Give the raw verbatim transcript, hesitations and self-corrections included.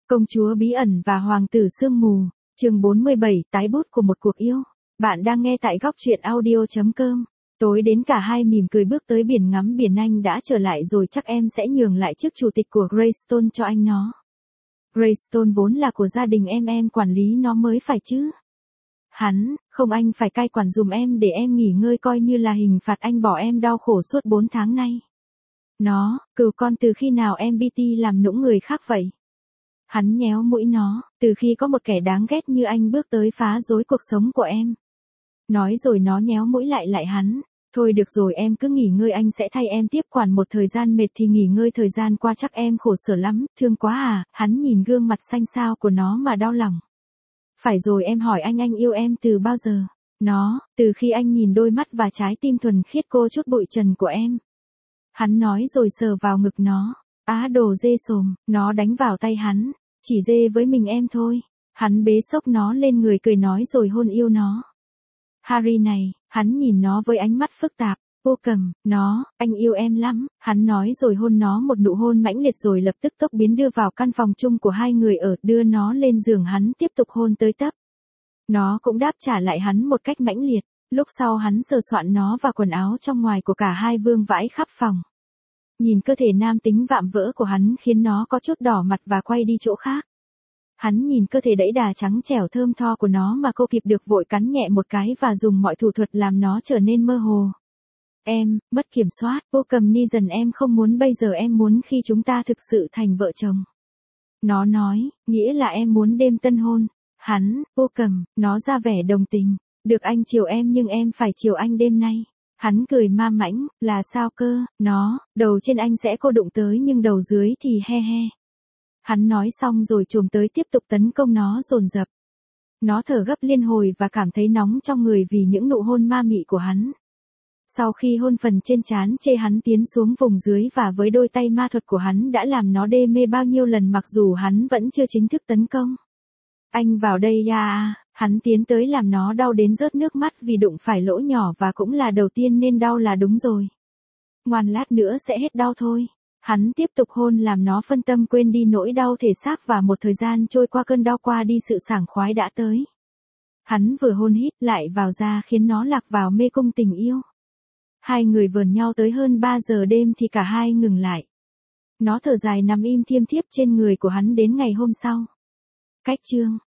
Công chúa bí ẩn và hoàng tử sương mù, chương bốn mươi bảy, tái bút của một cuộc yêu. Bạn đang nghe tại góc truyện audio chấm com. Tối đến cả hai mỉm cười bước tới biển ngắm biển. Anh đã trở lại rồi, chắc em sẽ nhường lại chức chủ tịch của Greystone cho anh nó. Greystone vốn là của gia đình em, em quản lý nó mới phải chứ. Hắn, không, anh phải cai quản dùm em để em nghỉ ngơi, coi như là hình phạt anh bỏ em đau khổ suốt bốn tháng nay. Nó, cừu con, từ khi nào em bê tê làm nũng người khác vậy? Hắn nhéo mũi nó, từ khi có một kẻ đáng ghét như anh bước tới phá rối cuộc sống của em. Nói rồi nó nhéo mũi lại lại hắn. Thôi được rồi, em cứ nghỉ ngơi, anh sẽ thay em tiếp quản một thời gian, mệt thì nghỉ ngơi, thời gian qua chắc em khổ sở lắm, thương quá à. Hắn nhìn gương mặt xanh xao của nó mà đau lòng. Phải rồi, em hỏi anh, anh yêu em từ bao giờ? Nó, từ khi anh nhìn đôi mắt và trái tim thuần khiết cô chút bụi trần của em. Hắn nói rồi sờ vào ngực nó. Á, đồ dê sồm, nó đánh vào tay hắn. Chỉ dê với mình em thôi. Hắn bế xốc nó lên người, cười nói rồi hôn yêu nó. Harry này, hắn nhìn nó với ánh mắt phức tạp. Vô cầm, nó, anh yêu em lắm. Hắn nói rồi hôn nó một nụ hôn mãnh liệt, rồi lập tức tốc biến đưa vào căn phòng chung của hai người ở, đưa nó lên giường, hắn tiếp tục hôn tới tấp. Nó cũng đáp trả lại hắn một cách mãnh liệt. Lúc sau hắn sờ soạn nó và quần áo trong ngoài của cả hai vương vãi khắp phòng. Nhìn cơ thể nam tính vạm vỡ của hắn khiến nó có chút đỏ mặt và quay đi chỗ khác. Hắn nhìn cơ thể đẫy đà trắng trẻo thơm tho của nó mà cô kịp được, vội cắn nhẹ một cái và dùng mọi thủ thuật làm nó trở nên mơ hồ. Em, mất kiểm soát, vô cầm ni dần, em không muốn bây giờ, em muốn khi chúng ta thực sự thành vợ chồng. Nó nói, nghĩa là em muốn đêm tân hôn. Hắn, vô cầm, nó ra vẻ đồng tình. Được, anh chiều em nhưng em phải chiều anh đêm nay. Hắn cười ma mãnh, là sao cơ? Nó, đầu trên anh sẽ cô đụng tới nhưng đầu dưới thì he he. Hắn nói xong rồi chồm tới tiếp tục tấn công nó dồn dập. Nó thở gấp liên hồi và cảm thấy nóng trong người vì những nụ hôn ma mị của hắn. Sau khi hôn phần trên trán chê, hắn tiến xuống vùng dưới và với đôi tay ma thuật của hắn đã làm nó đê mê bao nhiêu lần mặc dù hắn vẫn chưa chính thức tấn công. Anh vào đây ya. Hắn tiến tới làm nó đau đến rớt nước mắt vì đụng phải lỗ nhỏ và cũng là đầu tiên nên đau là đúng rồi. Ngoan, lát nữa sẽ hết đau thôi. Hắn tiếp tục hôn làm nó phân tâm quên đi nỗi đau thể xác và một thời gian trôi qua, cơn đau qua đi, sự sảng khoái đã tới. Hắn vừa hôn hít lại vào da khiến nó lạc vào mê cung tình yêu. Hai người vờn nhau tới hơn ba giờ đêm thì cả hai ngừng lại. Nó thở dài nằm im thiêm thiếp trên người của hắn đến ngày hôm sau. Cách chương